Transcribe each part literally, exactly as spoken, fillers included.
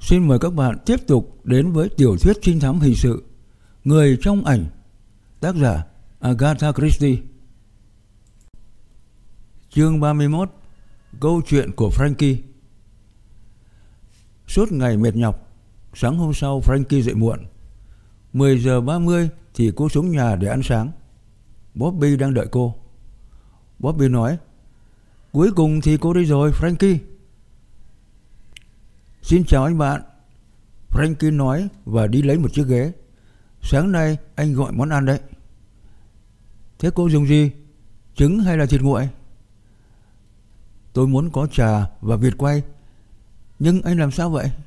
Xin mời các bạn tiếp tục đến với tiểu thuyết trinh thám hình sự Người trong ảnh, tác giả Agatha Christie. Chương ba mươi mốt. Câu chuyện của Frankie. Suốt ngày mệt nhọc, sáng hôm sau Frankie dậy muộn. mười giờ ba mươi thì cô xuống nhà để ăn sáng. Bobby đang đợi cô. Bobby nói: "Cuối cùng thì cô đây rồi, Frankie." "Xin chào anh bạn," Frankie nói và đi lấy một chiếc ghế. "Sáng nay anh gọi món ăn đấy." "Thế cô dùng gì? Trứng hay là thịt nguội?" "Tôi muốn có trà và vịt quay." "Nhưng anh làm sao vậy?"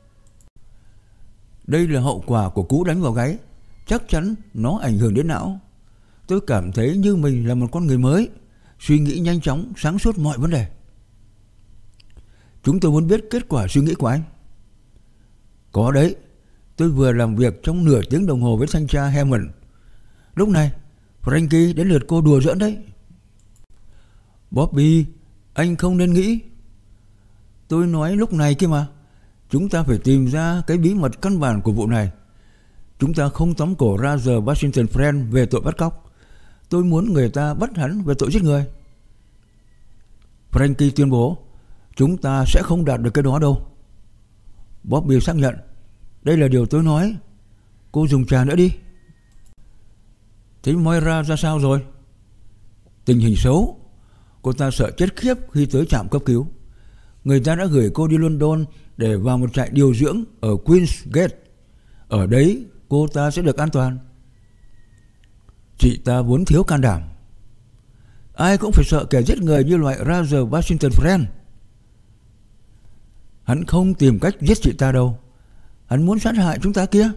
"Đây là hậu quả của cú đánh vào gáy. Chắc chắn nó ảnh hưởng đến não. Tôi cảm thấy như mình là một con người mới, suy nghĩ nhanh chóng, sáng suốt mọi vấn đề." "Chúng tôi muốn biết kết quả suy nghĩ của anh." "Có đấy, tôi vừa làm việc trong nửa tiếng đồng hồ với thanh tra Hammond. Lúc này Frankie, đến lượt cô đùa giỡn đấy." "Bobby, anh không nên nghĩ." "Tôi nói lúc này kia mà. Chúng ta phải tìm ra cái bí mật căn bản của vụ này. Chúng ta không tóm cổ Roger Washington Friend về tội bắt cóc. Tôi muốn người ta bắt hắn về tội giết người." Frankie tuyên bố: "Chúng ta sẽ không đạt được cái đó đâu." Bobby xác nhận: "Đây là điều tôi nói. Cô dùng trà nữa đi." "Thế Moira ra sao rồi?" "Tình hình xấu. Cô ta sợ chết khiếp khi tới trạm cấp cứu. Người ta đã gửi cô đi London để vào một trại điều dưỡng ở Queen's Gate. Ở đấy cô ta sẽ được an toàn." "Chị ta vốn thiếu can đảm. Ai cũng phải sợ kẻ giết người như loại Roger Washington Friend. Hắn không tìm cách giết chị ta đâu. Hắn muốn sát hại chúng ta kia."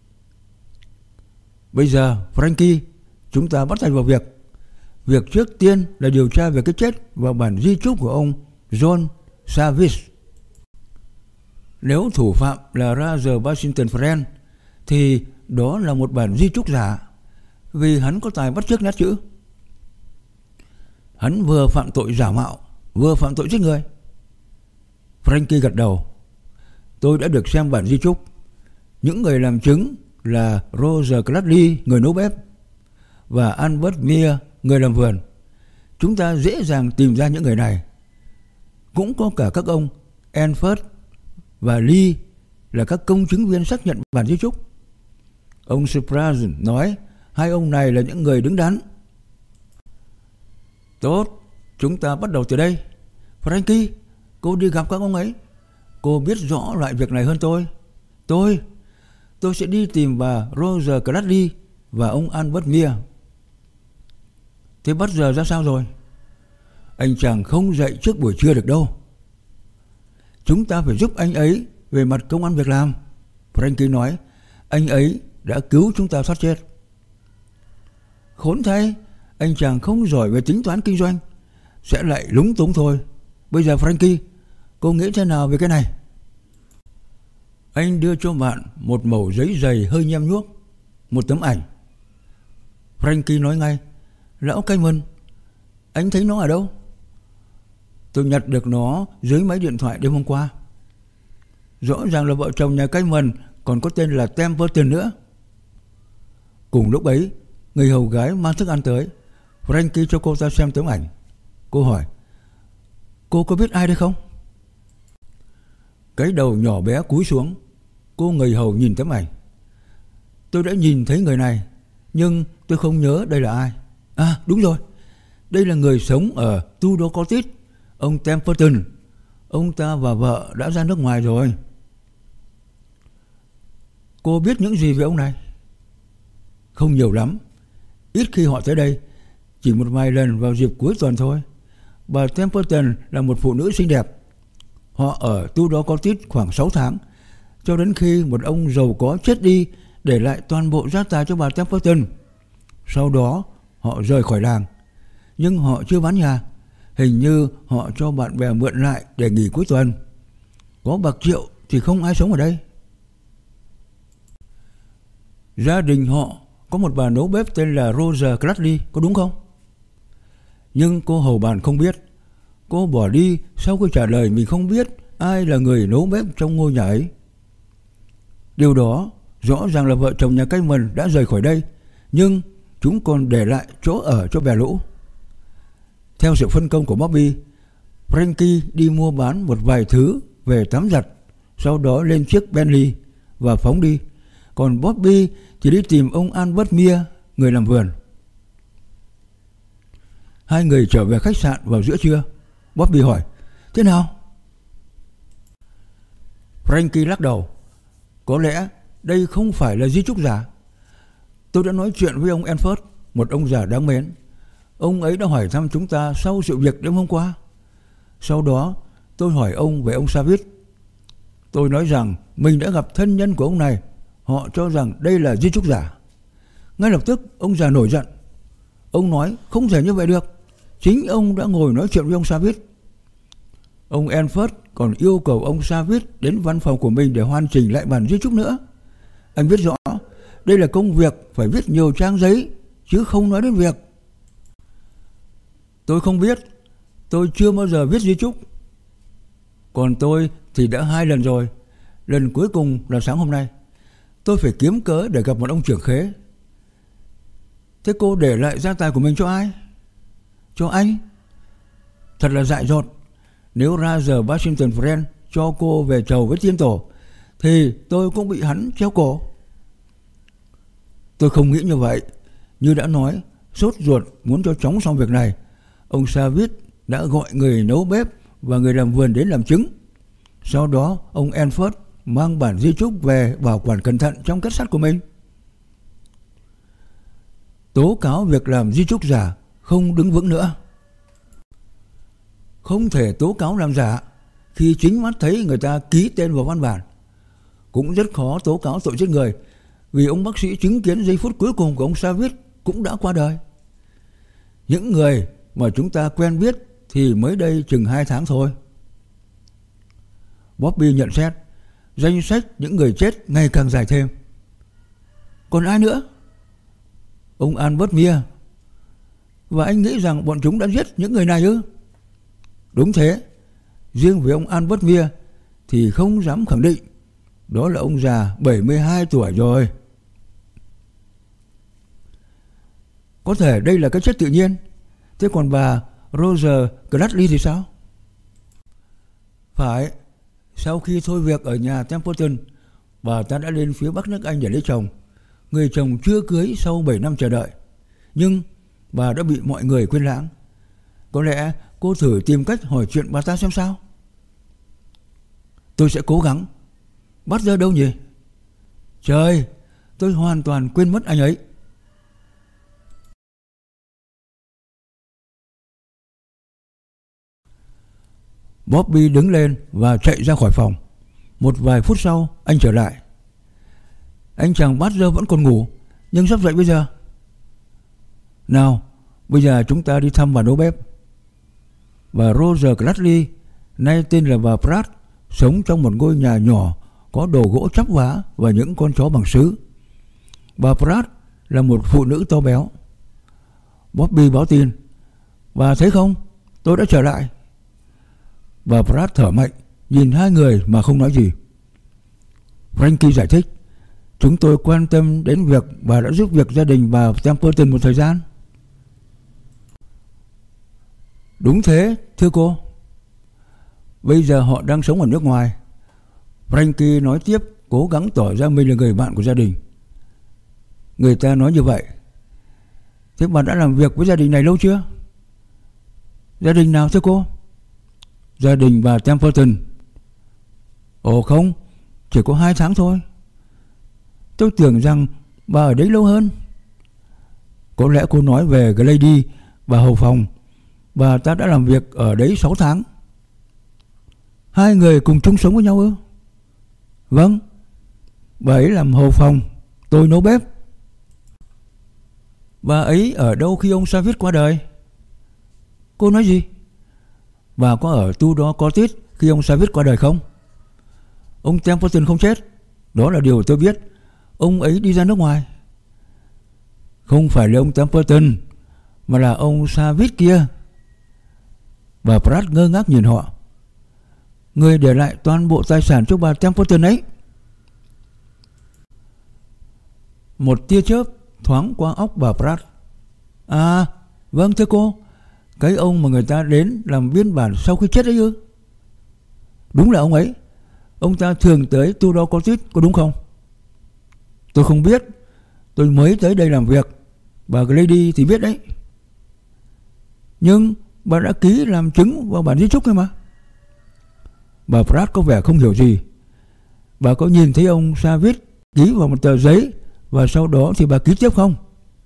"Bây giờ Frankie, chúng ta bắt tay vào việc. Việc trước tiên là điều tra về cái chết và bản di chúc của ông John Savage. Nếu thủ phạm là Roger Washington Friend thì đó là một bản di chúc giả, vì hắn có tài bắt chước nét chữ. Hắn vừa phạm tội giả mạo, vừa phạm tội giết người." Frankie gật đầu. "Tôi đã được xem bản di chúc. Những người làm chứng là Roger Cradley, người nấu bếp, và Albert Meyer, người làm vườn. Chúng ta dễ dàng tìm ra những người này. Cũng có cả các ông Enford và Lee là các công chứng viên xác nhận bản di chúc." Ông Spradlin nói hai ông này là những người đứng đắn. "Tốt, chúng ta bắt đầu từ đây. Frankie, cô đi gặp các ông ấy. Cô biết rõ loại việc này hơn tôi. Tôi, tôi sẽ đi tìm bà Roger Cradley và ông Albert Meyer." "Thế bắt giờ ra sao rồi?" "Anh chàng không dậy trước buổi trưa được đâu." "Chúng ta phải giúp anh ấy về mặt công ăn việc làm," Frankie nói. "Anh ấy đã cứu chúng ta thoát chết." "Khốn thay, anh chàng không giỏi về tính toán kinh doanh. Sẽ lại lúng túng thôi. Bây giờ Frankie, cô nghĩ thế nào về cái này?" Anh đưa cho bạn một mẩu giấy dày hơi nhem nhuốc, một tấm ảnh. Frankie nói ngay: "Lão Cayman, anh thấy nó ở đâu?" "Tôi nhặt được nó dưới máy điện thoại đêm hôm qua." "Rõ ràng là vợ chồng nhà Cayman còn có tên là Templeton nữa." Cùng lúc ấy, người hầu gái mang thức ăn tới. Frankie cho cô ta xem tấm ảnh. Cô hỏi: "Cô có biết ai đây không?" Cái đầu nhỏ bé cúi xuống. Cô người hầu nhìn tấm ảnh. "Tôi đã nhìn thấy người này, nhưng tôi không nhớ đây là ai. À đúng rồi, đây là người sống ở Tudor Cottage, ông Templeton. Ông ta và vợ đã ra nước ngoài rồi." "Cô biết những gì về ông này?" "Không nhiều lắm. Ít khi họ tới đây, chỉ một vài lần vào dịp cuối tuần thôi. Bà Templeton là một phụ nữ xinh đẹp. Họ ở Tudor Cottage khoảng sáu tháng, cho đến khi một ông giàu có chết đi, để lại toàn bộ gia tài cho bà Templeton. Sau đó họ rời khỏi làng. Nhưng họ chưa bán nhà. Hình như họ cho bạn bè mượn lại để nghỉ cuối tuần. Có bạc triệu thì không ai sống ở đây." "Gia đình họ có một bà nấu bếp tên là Roger Cradley, có đúng không?" Nhưng cô hầu bàn không biết. Cô bỏ đi sau khi trả lời mình không biết ai là người nấu bếp trong ngôi nhà ấy. Điều đó rõ ràng là vợ chồng nhà Cayman đã rời khỏi đây, nhưng chúng còn để lại chỗ ở cho bè lũ. Theo sự phân công của Bobby, Frankie đi mua bán một vài thứ về tắm giặt, sau đó lên chiếc Bentley và phóng đi. Còn Bobby thì đi tìm ông Albert Meyer, người làm vườn. Hai người trở về khách sạn vào giữa trưa. Bobby hỏi: thế nào? Frankie lắc đầu: có lẽ đây không phải là di chúc giả. Tôi đã nói chuyện với ông Enford, một ông già đáng mến. Ông ấy đã hỏi thăm chúng ta sau sự việc đêm hôm qua. Sau đó tôi hỏi ông về ông Savit. Tôi nói rằng mình đã gặp thân nhân của ông này. Họ cho rằng đây là di chúc giả. Ngay lập tức ông già nổi giận. Ông nói không thể như vậy được. Chính ông đã ngồi nói chuyện với ông Savit. Ông Enford còn yêu cầu ông Savit đến văn phòng của mình để hoàn chỉnh lại bản di chúc nữa. Anh biết rõ đây là công việc phải viết nhiều trang giấy, chứ không nói đến việc. Tôi không biết. Tôi chưa bao giờ viết di chúc. Còn tôi thì đã hai lần rồi. Lần cuối cùng là sáng hôm nay. Tôi phải kiếm cớ để gặp một ông trưởng khế. Thế cô để lại gia tài của mình cho ai? Cho anh. Thật là dại dột. Nếu ra giờ Washington Friend cho cô về chầu với tiên tổ, thì tôi cũng bị hắn treo cổ. Tôi không nghĩ như vậy. Như đã nói, sốt ruột muốn cho chóng xong việc này, ông Savit đã gọi người nấu bếp và người làm vườn đến làm chứng. Sau đó ông Enford mang bản di chúc về bảo quản cẩn thận trong kết sắt của mình. Tố cáo việc làm di chúc giả không đứng vững nữa. Không thể tố cáo làm giả khi chính mắt thấy người ta ký tên vào văn bản. Cũng rất khó tố cáo tội giết người, vì ông bác sĩ chứng kiến giây phút cuối cùng của ông Savit cũng đã qua đời. Những người mà chúng ta quen biết thì mới đây chừng hai tháng thôi. Bobby nhận xét danh sách những người chết ngày càng dài thêm. Còn ai nữa? Ông Albert Meyer. Và anh nghĩ rằng bọn chúng đã giết những người này ư? Đúng thế. Riêng với ông Albert Meyer thì không dám khẳng định. Đó là ông già bảy mươi hai tuổi rồi. Có thể đây là cái chết tự nhiên. Thế còn bà Roger Gladly thì sao? Phải. Sau khi thôi việc ở nhà Templeton, bà ta đã lên phía Bắc nước Anh để lấy chồng. Người chồng chưa cưới sau bảy năm chờ đợi. Nhưng bà đã bị mọi người quên lãng. Có lẽ cô thử tìm cách hỏi chuyện bà ta xem sao. Tôi sẽ cố gắng. Bắt giờ đâu nhỉ? Trời, tôi hoàn toàn quên mất anh ấy. Bobby đứng lên và chạy ra khỏi phòng. Một vài phút sau anh trở lại. Anh chàng Badger vẫn còn ngủ, nhưng sắp dậy bây giờ. Nào, bây giờ chúng ta đi thăm bà nấu bếp. Bà Roger Gladly, nay tên là bà Pratt, sống trong một ngôi nhà nhỏ có đồ gỗ chắp vá và những con chó bằng sứ. Bà Pratt là một phụ nữ to béo. Bobby báo tin: bà thấy không, tôi đã trở lại. Bà Pratt thở mạnh, nhìn hai người mà không nói gì. Frankie giải thích: chúng tôi quan tâm đến việc bà đã giúp việc gia đình bà Templeton một thời gian. Đúng thế, thưa cô. Bây giờ họ đang sống ở nước ngoài. Frankie nói tiếp, cố gắng tỏ ra mình là người bạn của gia đình. Người ta nói như vậy. Thế bà đã làm việc với gia đình này lâu chưa? Gia đình nào thưa cô? Gia đình bà Templeton. Ồ không, chỉ có hai tháng thôi. Tôi tưởng rằng bà ở đấy lâu hơn. Có lẽ cô nói về Glady, bà hầu phòng. Bà ta đã làm việc ở đấy sáu tháng. Hai người cùng chung sống với nhau ư? Vâng. Bà ấy làm hầu phòng, tôi nấu bếp. Bà ấy ở đâu khi ông Savit qua đời? Cô nói gì? Bà có ở Tudor Cottage khi ông Savit qua đời không? Ông Templeton không chết. Đó là điều tôi biết. Ông ấy đi ra nước ngoài. Không phải là ông Templeton, mà là ông Savit kia. Bà Pratt ngơ ngác nhìn họ. Người để lại toàn bộ tài sản cho bà Templeton ấy. Một tia chớp thoáng qua óc bà Pratt. À, vâng thưa cô, cái ông mà người ta đến làm biên bản sau khi chết ấy ư? Đúng là ông ấy. Ông ta thường tới Tudor Cottage, có đúng không? Tôi không biết, tôi mới tới đây làm việc. Bà Grady thì biết đấy. Nhưng bà đã ký làm chứng vào bản di chúc ấy mà. Bà Pratt có vẻ không hiểu gì. Bà có nhìn thấy ông Savage ký vào một tờ giấy và sau đó thì bà ký tiếp không?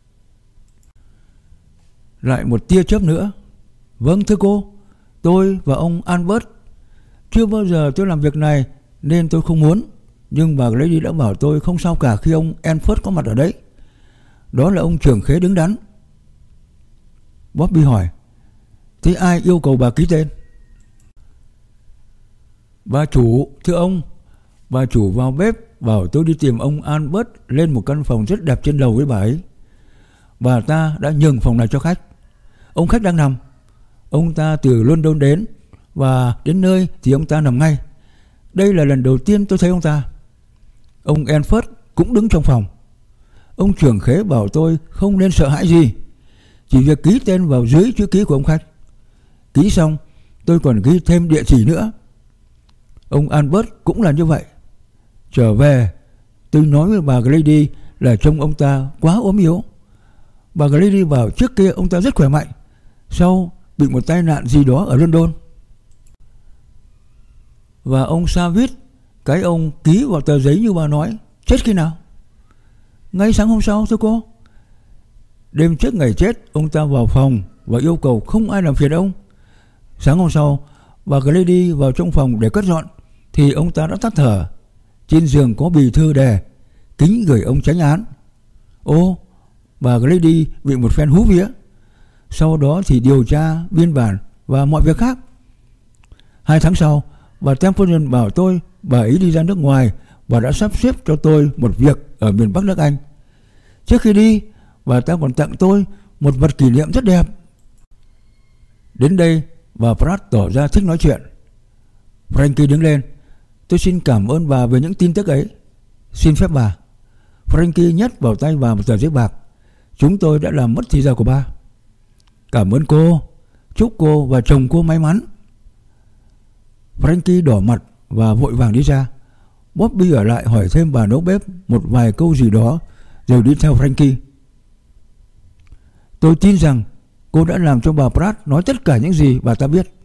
Lại một tia chớp nữa. Vâng thưa cô, tôi và ông Albert. Chưa bao giờ tôi làm việc này nên tôi không muốn. Nhưng bà Grady đã bảo tôi không sao cả khi ông Enford có mặt ở đấy. Đó là ông trưởng khế đứng đắn. Bobby hỏi, thế ai yêu cầu bà ký tên? Bà chủ, thưa ông. Bà chủ vào bếp bảo tôi đi tìm ông Albert lên một căn phòng rất đẹp trên lầu với bà ấy. Bà ta đã nhường phòng này cho khách. Ông khách đang nằm. Ông ta từ London đến, và đến nơi thì ông ta nằm ngay. Đây là lần đầu tiên tôi thấy ông ta. Ông Enford cũng đứng trong phòng. Ông trưởng khế bảo tôi không nên sợ hãi gì, chỉ việc ký tên vào dưới chữ ký của ông khách. Ký xong tôi còn ghi thêm địa chỉ nữa. Ông Albert cũng là như vậy. Trở về tôi nói với bà Grady là trông ông ta quá ốm yếu. Bà Grady bảo trước kia ông ta rất khỏe mạnh, sau bị một tai nạn gì đó ở London. Và ông Savage, cái ông ký vào tờ giấy như bà nói, chết khi nào? Ngay sáng hôm sau thưa cô. Đêm trước ngày chết, ông ta vào phòng và yêu cầu không ai làm phiền ông. Sáng hôm sau, bà Grady vào trong phòng để cất dọn thì ông ta đã tắt thở. Trên giường có bì thư đề kính gửi ông chánh án. Ô, bà Grady bị một phen hú vía. Sau đó thì điều tra, biên bản và mọi việc khác. Hai tháng sau, bà Templeton bảo tôi bà ấy đi ra nước ngoài và đã sắp xếp cho tôi một việc ở miền Bắc nước Anh. Trước khi đi, bà ta còn tặng tôi một vật kỷ niệm rất đẹp. Đến đây, bà Pratt tỏ ra thích nói chuyện. Frankie đứng lên. Tôi xin cảm ơn bà về những tin tức ấy. Xin phép bà. Frankie nhét vào tay bà một tờ giấy bạc. Chúng tôi đã làm mất thì giờ của bà. Cảm ơn cô. Chúc cô và chồng cô may mắn. Frankie đỏ mặt và vội vàng đi ra. Bobby ở lại hỏi thêm bà nấu bếp một vài câu gì đó rồi đi theo Frankie. Tôi tin rằng cô đã làm cho bà Pratt nói tất cả những gì bà ta biết.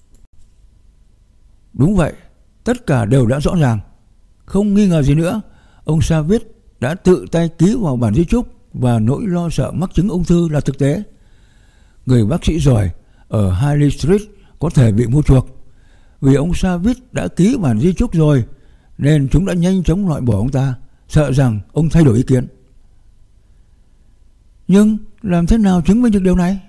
Đúng vậy, tất cả đều đã rõ ràng. Không nghi ngờ gì nữa, ông Savage đã tự tay ký vào bản di chúc và nỗi lo sợ mắc chứng ung thư là thực tế. Người bác sĩ giỏi ở Harley Street có thể bị mua chuộc. Vì ông Savage đã ký bản di chúc rồi nên chúng đã nhanh chóng loại bỏ ông ta, sợ rằng ông thay đổi ý kiến. Nhưng làm thế nào chứng minh được điều này?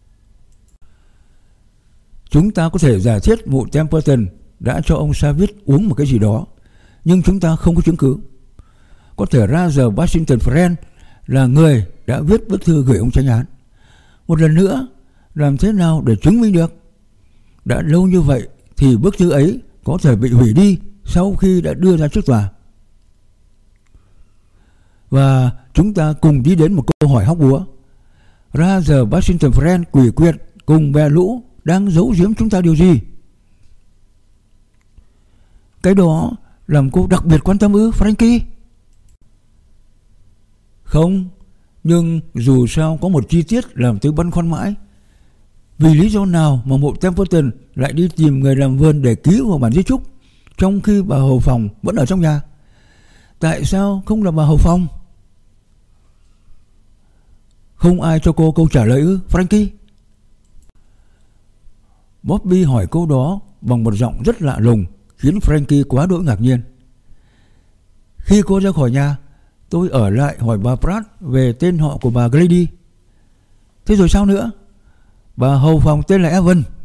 Chúng ta có thể giả thiết mụ Templeton đã cho ông Savage uống một cái gì đó, nhưng chúng ta không có chứng cứ. Có thể Roger Washington Friend là người đã viết bức thư gửi ông chánh án. Một lần nữa, làm thế nào để chứng minh được? Đã lâu như vậy thì bức thư ấy có thể bị hủy đi sau khi đã đưa ra trước tòa. Và chúng ta cùng đi đến một câu hỏi hóc búa. Roger Washington Friend quỷ quyệt cùng bè lũ đang giấu giếm chúng ta điều gì? Cái đó làm cô đặc biệt quan tâm ư, Frankie? Không, nhưng dù sao có một chi tiết làm tôi băn khoăn mãi. Vì lý do nào mà mụ Templeton lại đi tìm người làm vườn để ký vào bản di chúc, trong khi bà hầu phòng vẫn ở trong nhà? Tại sao không là bà hầu phòng? Không ai cho cô câu trả lời ư, Frankie? Bobby hỏi câu đó bằng một giọng rất lạ lùng, khiến Frankie quá đỗi ngạc nhiên. Khi cô ra khỏi nhà, tôi ở lại hỏi bà Pratt về tên họ của bà Grady. Thế rồi sao nữa? Bà hầu phòng tên là Evan.